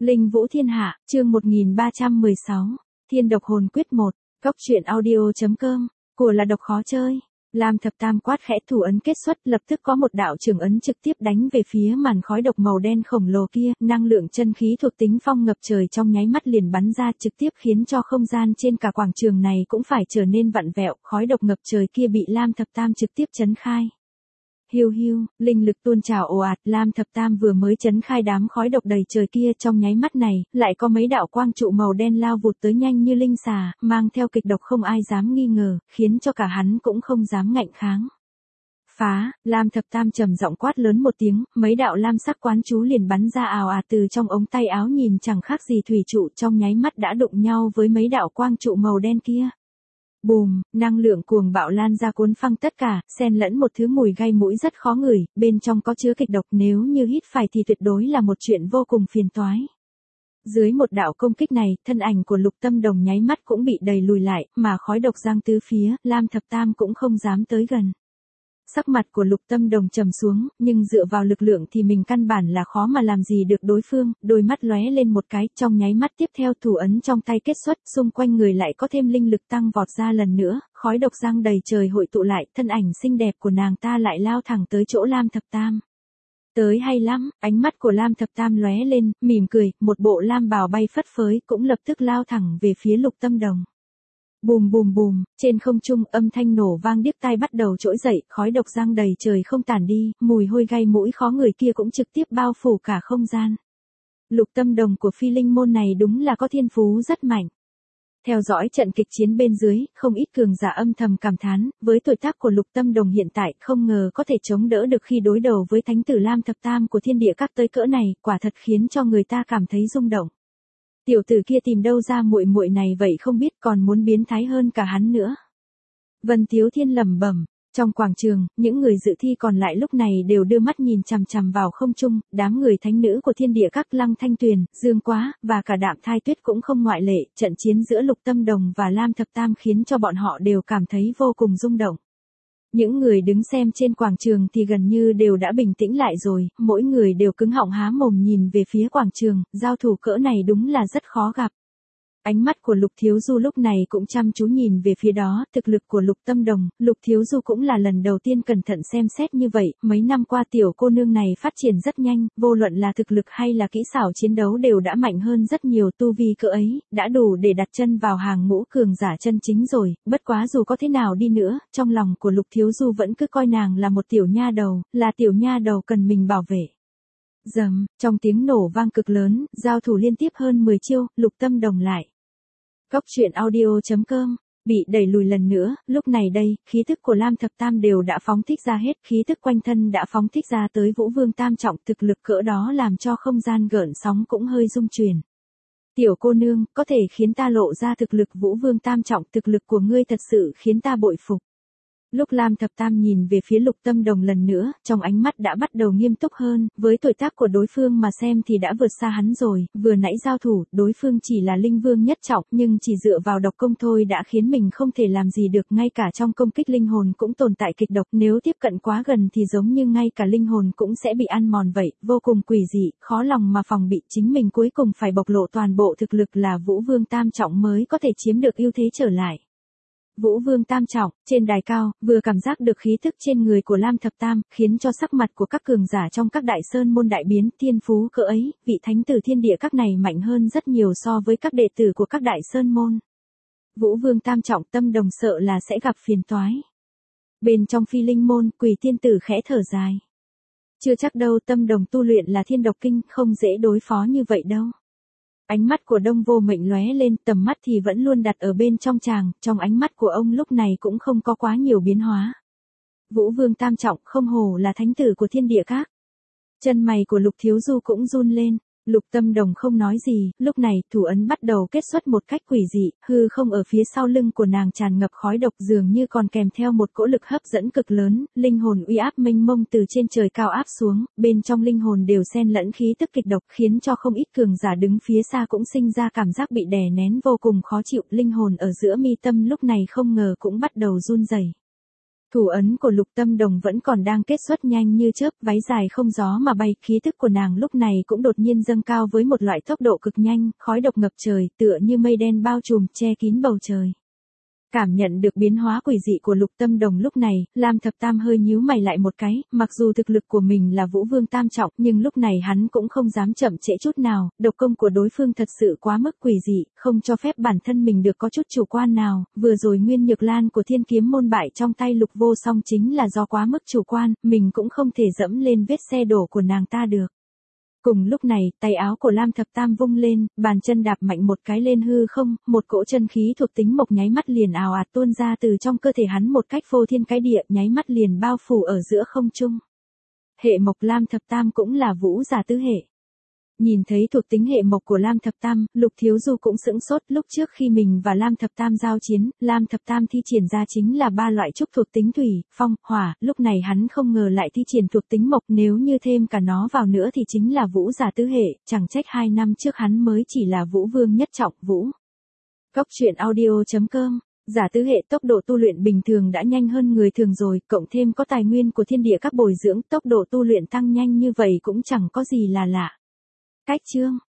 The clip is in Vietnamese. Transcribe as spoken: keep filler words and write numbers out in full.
Linh Vũ Thiên Hạ, chương một nghìn ba trăm mười sáu, Thiên Độc Hồn Quyết một, Cốc truyện audio.com, của là độc khó chơi. Lam Thập Tam quát khẽ, thủ ấn kết xuất, lập tức có một đạo trường ấn trực tiếp đánh về phía màn khói độc màu đen khổng lồ kia, năng lượng chân khí thuộc tính phong ngập trời trong nháy mắt liền bắn ra, trực tiếp khiến cho không gian trên cả quảng trường này cũng phải trở nên vặn vẹo, khói độc ngập trời kia bị Lam Thập Tam trực tiếp chấn khai. Hiu hiu, linh lực tuôn trào ồ ạt, Lam Thập Tam vừa mới chấn khai đám khói độc đầy trời kia, trong nháy mắt này, lại có mấy đạo quang trụ màu đen lao vụt tới nhanh như linh xà, mang theo kịch độc không ai dám nghi ngờ, khiến cho cả hắn cũng không dám ngạnh kháng. Phá, Lam Thập Tam trầm giọng quát lớn một tiếng, mấy đạo lam sắc quán chú liền bắn ra ào ạt từ trong ống tay áo, nhìn chẳng khác gì thủy trụ, trong nháy mắt đã đụng nhau với mấy đạo quang trụ màu đen kia. Bùm, năng lượng cuồng bạo lan ra cuốn phăng tất cả, xen lẫn một thứ mùi gây mũi rất khó ngửi, bên trong có chứa kịch độc, nếu như hít phải thì tuyệt đối là một chuyện vô cùng phiền toái. Dưới một đạo công kích này, thân ảnh của Lục Tâm Đồng nháy mắt cũng bị đẩy lùi lại, mà khói độc giăng tứ phía, Lam Thập Tam cũng không dám tới gần. Sắc mặt của Lục Tâm Đồng trầm xuống, nhưng dựa vào lực lượng thì mình căn bản là khó mà làm gì được đối phương, đôi mắt lóe lên một cái, trong nháy mắt tiếp theo thủ ấn trong tay kết xuất, xung quanh người lại có thêm linh lực tăng vọt ra lần nữa, khói độc giăng đầy trời hội tụ lại, thân ảnh xinh đẹp của nàng ta lại lao thẳng tới chỗ Lam Thập Tam. Tới hay lắm, ánh mắt của Lam Thập Tam lóe lên, mỉm cười, một bộ lam bào bay phất phới, cũng lập tức lao thẳng về phía Lục Tâm Đồng. Bùm bùm bùm, trên không trung âm thanh nổ vang điếc tai bắt đầu trỗi dậy, khói độc giăng đầy trời không tản đi, mùi hôi gây mũi khó người kia cũng trực tiếp bao phủ cả không gian. Lục Tâm Đồng của Phi Linh môn này đúng là có thiên phú rất mạnh. Theo dõi trận kịch chiến bên dưới, không ít cường giả âm thầm cảm thán, với tuổi tác của Lục Tâm Đồng hiện tại, không ngờ có thể chống đỡ được khi đối đầu với thánh tử Lam Thập Tam của Thiên Địa Các tới cỡ này, quả thật khiến cho người ta cảm thấy rung động. Tiểu tử kia tìm đâu ra muội muội này vậy không biết, còn muốn biến thái hơn cả hắn nữa. Vân Tiếu Thiên lẩm bẩm. Trong quảng trường, những người dự thi còn lại lúc này đều đưa mắt nhìn chằm chằm vào không trung, đám người thánh nữ của Thiên Địa Các Lăng Thanh Tuyền, Dương Quá, và cả Đạm Thai Tuyết cũng không ngoại lệ, trận chiến giữa Lục Tâm Đồng và Lam Thập Tam khiến cho bọn họ đều cảm thấy vô cùng rung động. Những người đứng xem trên quảng trường thì gần như đều đã bình tĩnh lại rồi, mỗi người đều cứng họng há mồm nhìn về phía quảng trường, giao thủ cỡ này đúng là rất khó gặp. Ánh mắt của Lục Thiếu Du lúc này cũng chăm chú nhìn về phía đó, thực lực của Lục Tâm Đồng, Lục Thiếu Du cũng là lần đầu tiên cẩn thận xem xét như vậy, mấy năm qua tiểu cô nương này phát triển rất nhanh, vô luận là thực lực hay là kỹ xảo chiến đấu đều đã mạnh hơn rất nhiều, tu vi cỡ ấy, đã đủ để đặt chân vào hàng ngũ cường giả chân chính rồi, bất quá dù có thế nào đi nữa, trong lòng của Lục Thiếu Du vẫn cứ coi nàng là một tiểu nha đầu, là tiểu nha đầu cần mình bảo vệ. Dầm, trong tiếng nổ vang cực lớn, giao thủ liên tiếp hơn mười chiêu, Lục Tâm Đồng lại. Cốc truyện audio.com, bị đẩy lùi lần nữa, lúc này đây, khí thức của Lam Thập Tam đều đã phóng thích ra hết, khí thức quanh thân đã phóng thích ra tới Vũ Vương Tam Trọng, thực lực cỡ đó làm cho không gian gợn sóng cũng hơi rung chuyển. Tiểu cô nương, có thể khiến ta lộ ra thực lực Vũ Vương Tam Trọng, thực lực của ngươi thật sự khiến ta bội phục. Lúc Lam Thập Tam nhìn về phía Lục Tâm Đồng lần nữa, trong ánh mắt đã bắt đầu nghiêm túc hơn, với tuổi tác của đối phương mà xem thì đã vượt xa hắn rồi, vừa nãy giao thủ, đối phương chỉ là linh vương nhất trọng, nhưng chỉ dựa vào độc công thôi đã khiến mình không thể làm gì được, ngay cả trong công kích linh hồn cũng tồn tại kịch độc, nếu tiếp cận quá gần thì giống như ngay cả linh hồn cũng sẽ bị ăn mòn vậy, vô cùng quỷ dị, khó lòng mà phòng bị, chính mình cuối cùng phải bộc lộ toàn bộ thực lực là Vũ Vương Tam Trọng mới có thể chiếm được ưu thế trở lại. Vũ Vương Tam Trọng, trên đài cao, vừa cảm giác được khí thức trên người của Lam Thập Tam, khiến cho sắc mặt của các cường giả trong các đại sơn môn đại biến, thiên phú cỡ ấy, vị thánh tử Thiên Địa Các này mạnh hơn rất nhiều so với các đệ tử của các đại sơn môn. Vũ Vương Tam Trọng, Tâm Đồng sợ là sẽ gặp phiền toái. Bên trong Phi Linh môn, Quỷ Tiên Tử khẽ thở dài. Chưa chắc đâu, Tâm Đồng tu luyện là Thiên Độc Kinh, không dễ đối phó như vậy đâu. Ánh mắt của Đông Vô Mệnh lóe lên, tầm mắt thì vẫn luôn đặt ở bên trong chàng, trong ánh mắt của ông lúc này cũng không có quá nhiều biến hóa. Vũ Vương Tam Trọng không hổ là thánh tử của Thiên Địa Các. Chân mày của Lục Thiếu Du cũng run lên. Lục Tâm Đồng không nói gì, lúc này, thủ ấn bắt đầu kết xuất một cách quỷ dị, hư không ở phía sau lưng của nàng tràn ngập khói độc, dường như còn kèm theo một cỗ lực hấp dẫn cực lớn, linh hồn uy áp mênh mông từ trên trời cao áp xuống, bên trong linh hồn đều xen lẫn khí tức kịch độc, khiến cho không ít cường giả đứng phía xa cũng sinh ra cảm giác bị đè nén vô cùng khó chịu, linh hồn ở giữa mi tâm lúc này không ngờ cũng bắt đầu run rẩy. Thủ ấn của Lục Tâm Đồng vẫn còn đang kết xuất nhanh như chớp, váy dài không gió mà bay, khí tức của nàng lúc này cũng đột nhiên dâng cao với một loại tốc độ cực nhanh, khói độc ngập trời, tựa như mây đen bao trùm, che kín bầu trời. Cảm nhận được biến hóa quỷ dị của Lục Tâm Đồng lúc này, Lam Thập Tam hơi nhíu mày lại một cái, mặc dù thực lực của mình là Vũ Vương tam trọng, nhưng lúc này hắn cũng không dám chậm trễ chút nào, độc công của đối phương thật sự quá mức quỷ dị, không cho phép bản thân mình được có chút chủ quan nào, vừa rồi Nguyên Nhược Lan của Thiên Kiếm môn bại trong tay Lục Vô Song chính là do quá mức chủ quan, mình cũng không thể dẫm lên vết xe đổ của nàng ta được. Cùng lúc này, tay áo của Lam Thập Tam vung lên, bàn chân đạp mạnh một cái lên hư không, một cỗ chân khí thuộc tính mộc nháy mắt liền ào ạt tuôn ra từ trong cơ thể hắn một cách phô thiên cái địa, nháy mắt liền bao phủ ở giữa không trung. Hệ mộc Lam Thập Tam cũng là vũ giả tứ hệ. Nhìn thấy thuộc tính hệ mộc của Lam Thập Tam, Lục Thiếu Du cũng sững sốt, lúc trước khi mình và Lam Thập Tam giao chiến, Lam Thập Tam thi triển ra chính là ba loại trúc thuộc tính thủy, phong, hỏa, lúc này hắn không ngờ lại thi triển thuộc tính mộc, nếu như thêm cả nó vào nữa thì chính là vũ giả tứ hệ, chẳng trách hai năm trước hắn mới chỉ là vũ vương nhất trọng, vũ. Cốc truyện audio chấm com. Giả tứ hệ tốc độ tu luyện bình thường đã nhanh hơn người thường rồi, cộng thêm có tài nguyên của thiên địa các bồi dưỡng, tốc độ tu luyện tăng nhanh như vậy cũng chẳng có gì là lạ. Cách chương